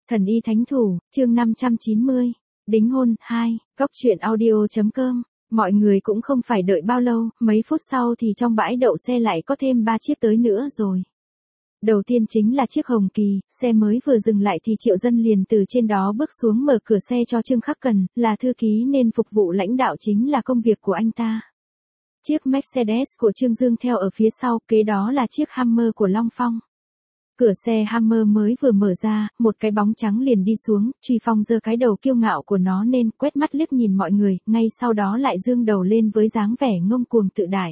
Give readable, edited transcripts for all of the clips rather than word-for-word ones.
Thần y thánh thủ, chương 590. Đính hôn, 2, góc truyện audio.com. Mọi người cũng không phải đợi bao lâu, mấy phút sau thì trong bãi đậu xe lại có thêm 3 chiếc tới nữa rồi. Đầu tiên chính là chiếc Hồng Kỳ, xe mới vừa dừng lại thì Triệu Dân liền từ trên đó bước xuống mở cửa xe cho Trương Khắc Cần, là thư ký nên phục vụ lãnh đạo chính là công việc của anh ta. Chiếc Mercedes của Trương Dương theo ở phía sau, kế đó là chiếc Hammer của Long Phong. Cửa xe Hammer mới vừa mở ra, một cái bóng trắng liền đi xuống, Truy Phong giơ cái đầu kiêu ngạo của nó nên quét mắt liếc nhìn mọi người, ngay sau đó lại dương đầu lên với dáng vẻ ngông cuồng tự đại.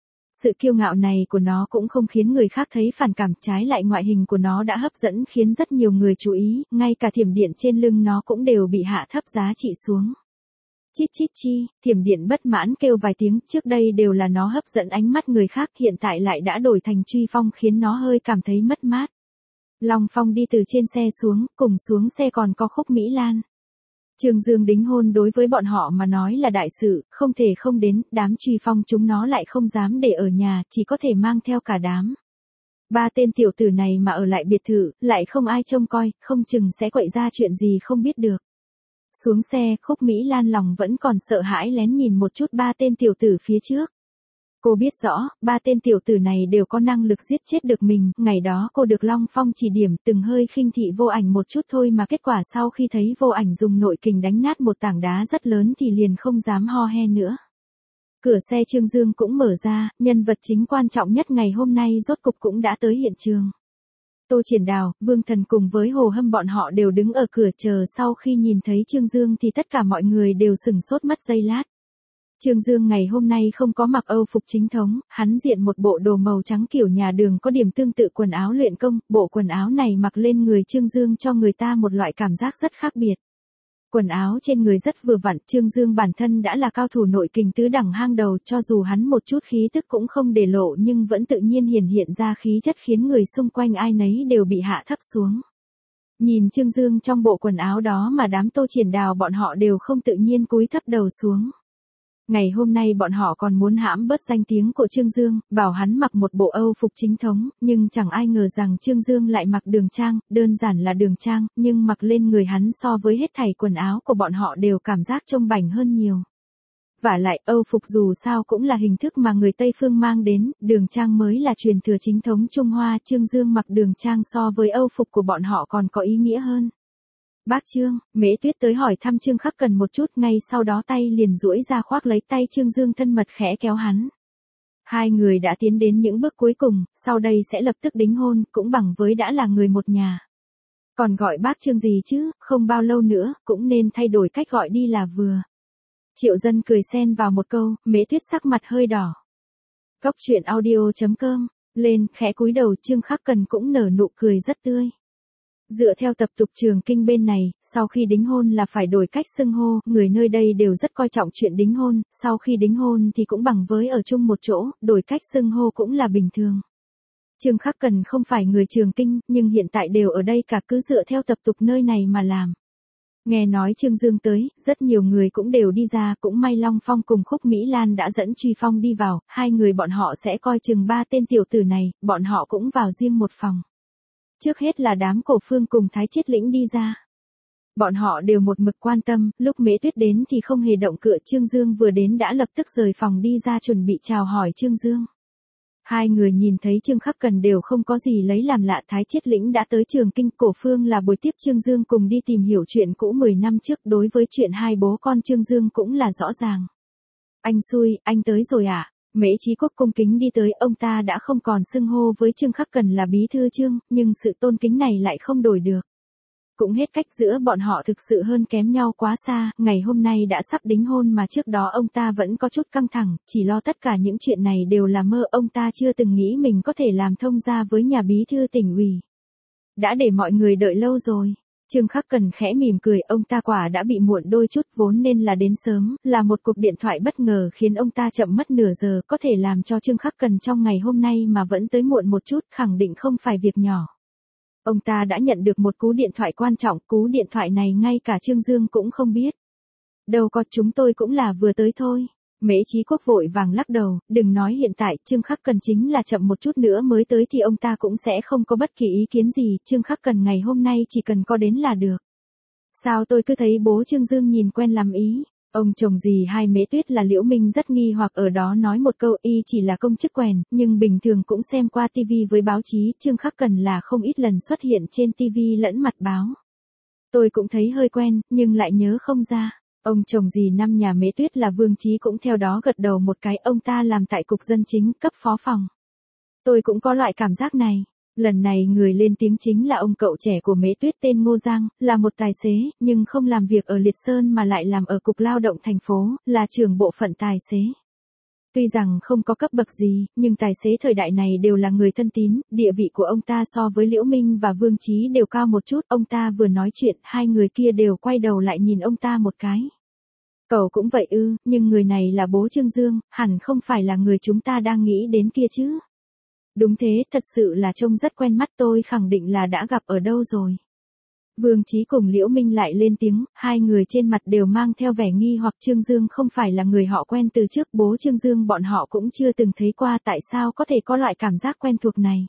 Sự kiêu ngạo này của nó cũng không khiến người khác thấy phản cảm, trái lại ngoại hình của nó đã hấp dẫn khiến rất nhiều người chú ý, ngay cả thiểm điện trên lưng nó cũng đều bị hạ thấp giá trị xuống. Chít chít chi, thiểm điện bất mãn kêu vài tiếng, trước đây đều là nó hấp dẫn ánh mắt người khác, hiện tại lại đã đổi thành Truy Phong khiến nó hơi cảm thấy mất mát. Long Phong đi từ trên xe xuống, cùng xuống xe còn có Khúc Mỹ Lan. Trương Dương đính hôn đối với bọn họ mà nói là đại sự, không thể không đến, đám Truy Phong chúng nó lại không dám để ở nhà, chỉ có thể mang theo cả đám. Ba tên tiểu tử này mà ở lại biệt thự, lại không ai trông coi, không chừng sẽ quậy ra chuyện gì không biết được. Xuống xe, Khúc Mỹ Lan lòng vẫn còn sợ hãi lén nhìn một chút ba tên tiểu tử phía trước. Cô biết rõ, ba tên tiểu tử này đều có năng lực giết chết được mình, ngày đó cô được Long Phong chỉ điểm từng hơi khinh thị Vô Ảnh một chút thôi mà kết quả sau khi thấy Vô Ảnh dùng nội kình đánh nát một tảng đá rất lớn thì liền không dám ho he nữa. Cửa xe Trương Dương cũng mở ra, nhân vật chính quan trọng nhất ngày hôm nay rốt cục cũng đã tới hiện trường. Tô Triển Đào, Vương Thần cùng với Hồ Hâm bọn họ đều đứng ở cửa chờ, sau khi nhìn thấy Trương Dương thì tất cả mọi người đều sửng sốt mất giây lát. Trương Dương ngày hôm nay không có mặc Âu phục chính thống, hắn diện một bộ đồ màu trắng kiểu nhà đường có điểm tương tự quần áo luyện công, bộ quần áo này mặc lên người Trương Dương cho người ta một loại cảm giác rất khác biệt. Quần áo trên người rất vừa vặn, Trương Dương bản thân đã là cao thủ nội kình tứ đẳng hang đầu, cho dù hắn một chút khí tức cũng không để lộ nhưng vẫn tự nhiên hiển hiện ra khí chất khiến người xung quanh ai nấy đều bị hạ thấp xuống. Nhìn Trương Dương trong bộ quần áo đó mà đám Tô Triển Đào bọn họ đều không tự nhiên cúi thấp đầu xuống. Ngày hôm nay bọn họ còn muốn hãm bớt danh tiếng của Trương Dương, bảo hắn mặc một bộ Âu phục chính thống, nhưng chẳng ai ngờ rằng Trương Dương lại mặc đường trang, đơn giản là đường trang, nhưng mặc lên người hắn so với hết thảy quần áo của bọn họ đều cảm giác trông bảnh hơn nhiều. Vả lại, Âu phục dù sao cũng là hình thức mà người Tây Phương mang đến, đường trang mới là truyền thừa chính thống Trung Hoa, Trương Dương mặc đường trang so với Âu phục của bọn họ còn có ý nghĩa hơn. Bác Trương, Mễ Tuyết tới hỏi thăm Trương Khắc Cần một chút, ngay sau đó tay liền duỗi ra khoác lấy tay Trương Dương thân mật khẽ kéo hắn. Hai người đã tiến đến những bước cuối cùng, sau đây sẽ lập tức đính hôn, cũng bằng với đã là người một nhà. Còn gọi bác Trương gì chứ, không bao lâu nữa, cũng nên thay đổi cách gọi đi là vừa. Triệu Dân cười xen vào một câu, Mễ Tuyết sắc mặt hơi đỏ. Góc truyện audio.com, lên, khẽ cúi đầu, Trương Khắc Cần cũng nở nụ cười rất tươi. Dựa theo tập tục Trường Kinh bên này, sau khi đính hôn là phải đổi cách xưng hô, người nơi đây đều rất coi trọng chuyện đính hôn, sau khi đính hôn thì cũng bằng với ở chung một chỗ, đổi cách xưng hô cũng là bình thường. Trương Khắc Cần không phải người Trường Kinh, nhưng hiện tại đều ở đây cả, cứ dựa theo tập tục nơi này mà làm. Nghe nói Trương Dương tới, rất nhiều người cũng đều đi ra, cũng may Long Phong cùng Khúc Mỹ Lan đã dẫn Truy Phong đi vào, hai người bọn họ sẽ coi chừng ba tên tiểu tử này, bọn họ cũng vào riêng một phòng. Trước hết là đám Cổ Phương cùng Thái Chiết Lĩnh đi ra. Bọn họ đều một mực quan tâm, lúc Mễ Tuyết đến thì không hề động cựa, Trương Dương vừa đến đã lập tức rời phòng đi ra chuẩn bị chào hỏi Trương Dương. Hai người nhìn thấy Trương Khắc Cần đều không có gì lấy làm lạ, Thái Chiết Lĩnh đã tới Trường Kinh, Cổ Phương là buổi tiếp Trương Dương cùng đi tìm hiểu chuyện cũ 10 năm trước, đối với chuyện hai bố con Trương Dương cũng là rõ ràng. Anh xui, anh tới rồi à? Mễ Chí Quốc cung kính đi tới, ông ta đã không còn xưng hô với Trương Khắc Cần là bí thư Trương, nhưng sự tôn kính này lại không đổi được. Cũng hết cách, giữa bọn họ thực sự hơn kém nhau quá xa, ngày hôm nay đã sắp đính hôn mà trước đó ông ta vẫn có chút căng thẳng, chỉ lo tất cả những chuyện này đều là mơ, ông ta chưa từng nghĩ mình có thể làm thông gia với nhà bí thư tỉnh ủy. Đã để mọi người đợi lâu rồi. Trương Khắc Cần khẽ mỉm cười, ông ta quả đã bị muộn đôi chút, vốn nên là đến sớm, là một cuộc điện thoại bất ngờ khiến ông ta chậm mất nửa giờ, có thể làm cho Trương Khắc Cần trong ngày hôm nay mà vẫn tới muộn một chút, khẳng định không phải việc nhỏ. Ông ta đã nhận được một cú điện thoại quan trọng, cú điện thoại này ngay cả Trương Dương cũng không biết. Đâu có, chúng tôi cũng là vừa tới thôi. Mễ Chí Quốc vội vàng lắc đầu, đừng nói hiện tại, Trương Khắc Cần chính là chậm một chút nữa mới tới thì ông ta cũng sẽ không có bất kỳ ý kiến gì, Trương Khắc Cần ngày hôm nay chỉ cần có đến là được. Sao tôi cứ thấy bố Trương Dương nhìn quen lắm ý? Ông chồng dì hai Mễ Tuyết là Liễu Minh rất nghi hoặc ở đó nói một câu y chỉ là công chức quèn, nhưng bình thường cũng xem qua tivi với báo chí, Trương Khắc Cần là không ít lần xuất hiện trên tivi lẫn mặt báo. Tôi cũng thấy hơi quen, nhưng lại nhớ không ra. Ông chồng dì năm nhà Mễ Tuyết là Vương Chí cũng theo đó gật đầu một cái, ông ta làm tại cục dân chính cấp phó phòng. Tôi cũng có loại cảm giác này. Lần này người lên tiếng chính là ông cậu trẻ của Mễ Tuyết tên Ngô Giang, là một tài xế, nhưng không làm việc ở Liệt Sơn mà lại làm ở Cục Lao động thành phố, là trưởng bộ phận tài xế. Tuy rằng không có cấp bậc gì, nhưng tài xế thời đại này đều là người thân tín, địa vị của ông ta so với Liễu Minh và Vương Chí đều cao một chút, ông ta vừa nói chuyện, hai người kia đều quay đầu lại nhìn ông ta một cái. Cậu cũng vậy ư, nhưng người này là bố Trương Dương, hẳn không phải là người chúng ta đang nghĩ đến kia chứ. Đúng thế, thật sự là trông rất quen mắt, tôi khẳng định là đã gặp ở đâu rồi. Vương Chí cùng Liễu Minh lại lên tiếng, hai người trên mặt đều mang theo vẻ nghi hoặc Trương Dương không phải là người họ quen từ trước, bố Trương Dương bọn họ cũng chưa từng thấy qua, tại sao có thể có loại cảm giác quen thuộc này.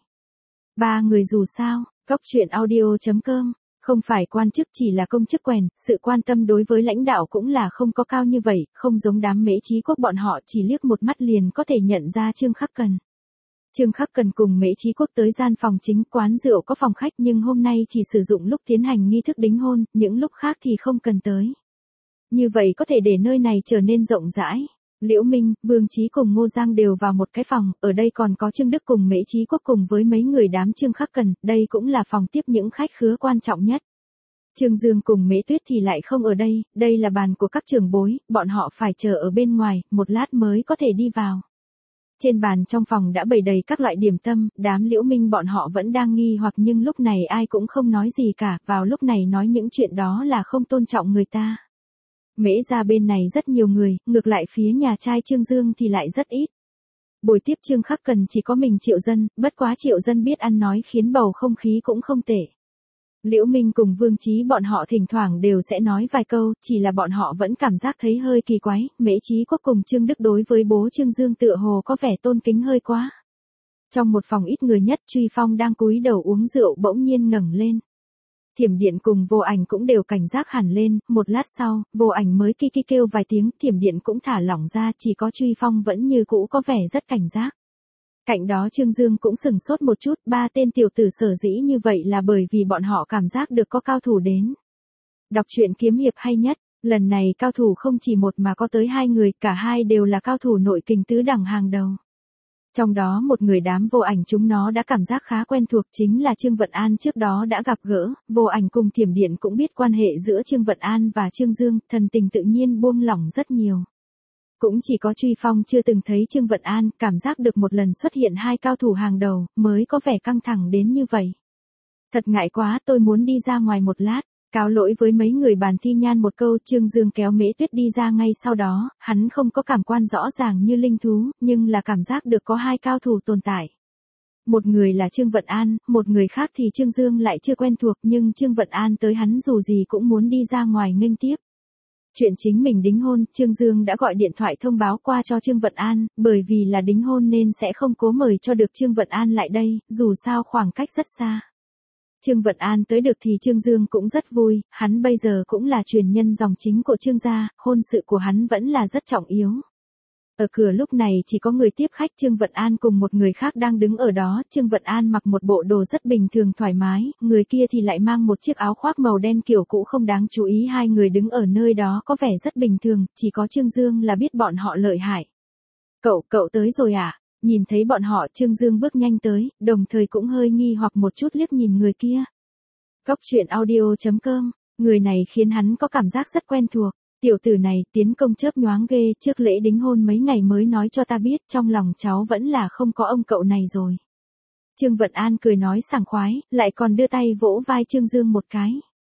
Ba người dù sao, Cóc Truyện Audio.com, không phải quan chức chỉ là công chức quèn, sự quan tâm đối với lãnh đạo cũng là không có cao như vậy, không giống đám Mễ Chí Quốc bọn họ chỉ liếc một mắt liền có thể nhận ra Trương Khắc Cần. Trương Khắc Cần cùng Mễ Chí Quốc tới gian phòng chính, quán rượu có phòng khách nhưng hôm nay chỉ sử dụng lúc tiến hành nghi thức đính hôn, những lúc khác thì không cần tới. Như vậy có thể để nơi này trở nên rộng rãi. Liễu Minh, Vương Chí cùng Ngô Giang đều vào một cái phòng, ở đây còn có Trương Đức cùng Mễ Chí Quốc cùng với mấy người đám Trương Khắc Cần, đây cũng là phòng tiếp những khách khứa quan trọng nhất. Trương Dương cùng Mễ Tuyết thì lại không ở đây, đây là bàn của các trưởng bối, bọn họ phải chờ ở bên ngoài, một lát mới có thể đi vào. Trên bàn trong phòng đã bày đầy các loại điểm tâm, đám Liễu Minh bọn họ vẫn đang nghi hoặc nhưng lúc này ai cũng không nói gì cả, vào lúc này nói những chuyện đó là không tôn trọng người ta. Mễ ra bên này rất nhiều người, ngược lại phía nhà trai Trương Dương thì lại rất ít. Buổi tiếp Trương Khắc Cần chỉ có mình Triệu Dân, bất quá Triệu Dân biết ăn nói khiến bầu không khí cũng không tệ. Liễu Minh cùng Vương Chí bọn họ thỉnh thoảng đều sẽ nói vài câu, chỉ là bọn họ vẫn cảm giác thấy hơi kỳ quái, Mễ Chí Quốc cùng Trương Đức đối với bố Trương Dương tựa hồ có vẻ tôn kính hơi quá. Trong một phòng ít người nhất, Truy Phong đang cúi đầu uống rượu bỗng nhiên ngẩng lên. Thiểm Điện cùng Vô Ảnh cũng đều cảnh giác hẳn lên, một lát sau, Vô Ảnh mới ki ki kêu vài tiếng, Thiểm Điện cũng thả lỏng ra, chỉ có Truy Phong vẫn như cũ có vẻ rất cảnh giác. Cạnh đó Trương Dương cũng sừng sốt một chút, ba tên tiểu tử sở dĩ như vậy là bởi vì bọn họ cảm giác được có cao thủ đến. Đọc truyện kiếm hiệp hay nhất, lần này cao thủ không chỉ một mà có tới hai người, cả hai đều là cao thủ nội kình tứ đẳng hàng đầu. Trong đó một người đám Vô Ảnh chúng nó đã cảm giác khá quen thuộc chính là Trương Vận An trước đó đã gặp gỡ, Vô Ảnh cùng Thiểm Điện cũng biết quan hệ giữa Trương Vận An và Trương Dương, thần tình tự nhiên buông lỏng rất nhiều. Cũng chỉ có Truy Phong chưa từng thấy Trương Vận An, cảm giác được một lần xuất hiện hai cao thủ hàng đầu, mới có vẻ căng thẳng đến như vậy. Thật ngại quá, tôi muốn đi ra ngoài một lát, cáo lỗi với mấy người bàn thi nhan một câu. Trương Dương kéo Mễ Tuyết đi ra ngay sau đó, hắn không có cảm quan rõ ràng như linh thú, nhưng là cảm giác được có hai cao thủ tồn tại. Một người là Trương Vận An, một người khác thì Trương Dương lại chưa quen thuộc nhưng Trương Vận An tới hắn dù gì cũng muốn đi ra ngoài nghênh tiếp. Chuyện chính mình đính hôn, Trương Dương đã gọi điện thoại thông báo qua cho Trương Vận An, bởi vì là đính hôn nên sẽ không cố mời cho được Trương Vận An lại đây, dù sao khoảng cách rất xa. Trương Vận An tới được thì Trương Dương cũng rất vui, hắn bây giờ cũng là truyền nhân dòng chính của Trương gia, hôn sự của hắn vẫn là rất trọng yếu. Ở cửa lúc này chỉ có người tiếp khách Trương Vận An cùng một người khác đang đứng ở đó, Trương Vận An mặc một bộ đồ rất bình thường thoải mái, người kia thì lại mang một chiếc áo khoác màu đen kiểu cũ không đáng chú ý, hai người đứng ở nơi đó có vẻ rất bình thường, chỉ có Trương Dương là biết bọn họ lợi hại. Cậu tới rồi à? Nhìn thấy bọn họ Trương Dương bước nhanh tới, đồng thời cũng hơi nghi hoặc một chút liếc nhìn người kia. Cóc Truyện Audio.com, người này khiến hắn có cảm giác rất quen thuộc. Tiểu tử này tiến công chớp nhoáng ghê, trước lễ đính hôn mấy ngày mới nói cho ta biết, trong lòng cháu vẫn là không có ông cậu này rồi. Trương Vận An cười nói sảng khoái, lại còn đưa tay vỗ vai Trương Dương một cái.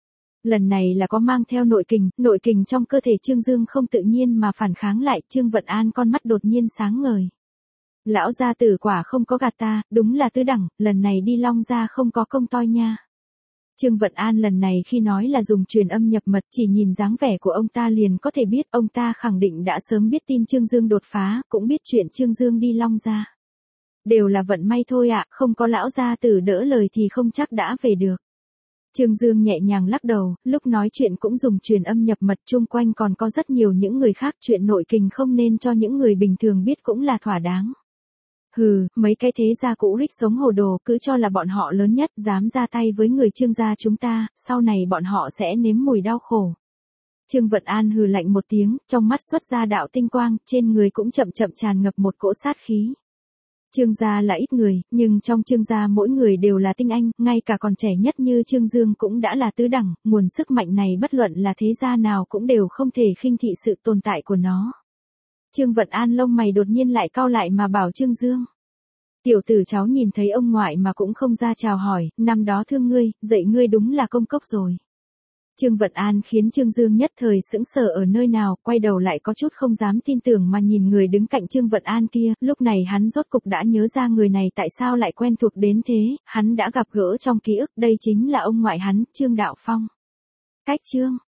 Lần này là có mang theo nội kình trong cơ thể Trương Dương không tự nhiên mà phản kháng lại, Trương Vận An con mắt đột nhiên sáng ngời. Lão gia tử quả không có gạt ta, đúng là tứ đẳng, lần này đi Long gia không có công toi nha. Trương Vận An lần này khi nói là dùng truyền âm nhập mật, chỉ nhìn dáng vẻ của ông ta liền có thể biết ông ta khẳng định đã sớm biết tin Trương Dương đột phá, cũng biết chuyện Trương Dương đi Long Gia. Đều là vận may thôi ạ, không có lão gia tử đỡ lời thì không chắc đã về được. Trương Dương nhẹ nhàng lắc đầu, lúc nói chuyện cũng dùng truyền âm nhập mật, chung quanh còn có rất nhiều những người khác, chuyện nội kình không nên cho những người bình thường biết cũng là thỏa đáng. Hừ, mấy cái thế gia cũ rích sống hồ đồ, cứ cho là bọn họ lớn nhất, dám ra tay với người Trương gia chúng ta, sau này bọn họ sẽ nếm mùi đau khổ. Trương Vận An hừ lạnh một tiếng, trong mắt xuất ra đạo tinh quang, trên người cũng chậm chậm tràn ngập một cỗ sát khí. Trương gia là ít người, nhưng trong Trương gia mỗi người đều là tinh anh, ngay cả còn trẻ nhất như Trương Dương cũng đã là tứ đẳng, nguồn sức mạnh này bất luận là thế gia nào cũng đều không thể khinh thị sự tồn tại của nó. Trương Vận An lông mày đột nhiên lại cau lại mà bảo Trương Dương. Tiểu tử cháu nhìn thấy ông ngoại mà cũng không ra chào hỏi, năm đó thương ngươi, dạy ngươi đúng là công cốc rồi. Trương Vận An khiến Trương Dương nhất thời sững sờ ở nơi nào, quay đầu lại có chút không dám tin tưởng mà nhìn người đứng cạnh Trương Vận An kia, lúc này hắn rốt cục đã nhớ ra người này tại sao lại quen thuộc đến thế, hắn đã gặp gỡ trong ký ức, đây chính là ông ngoại hắn, Trương Đạo Phong. Cách Trương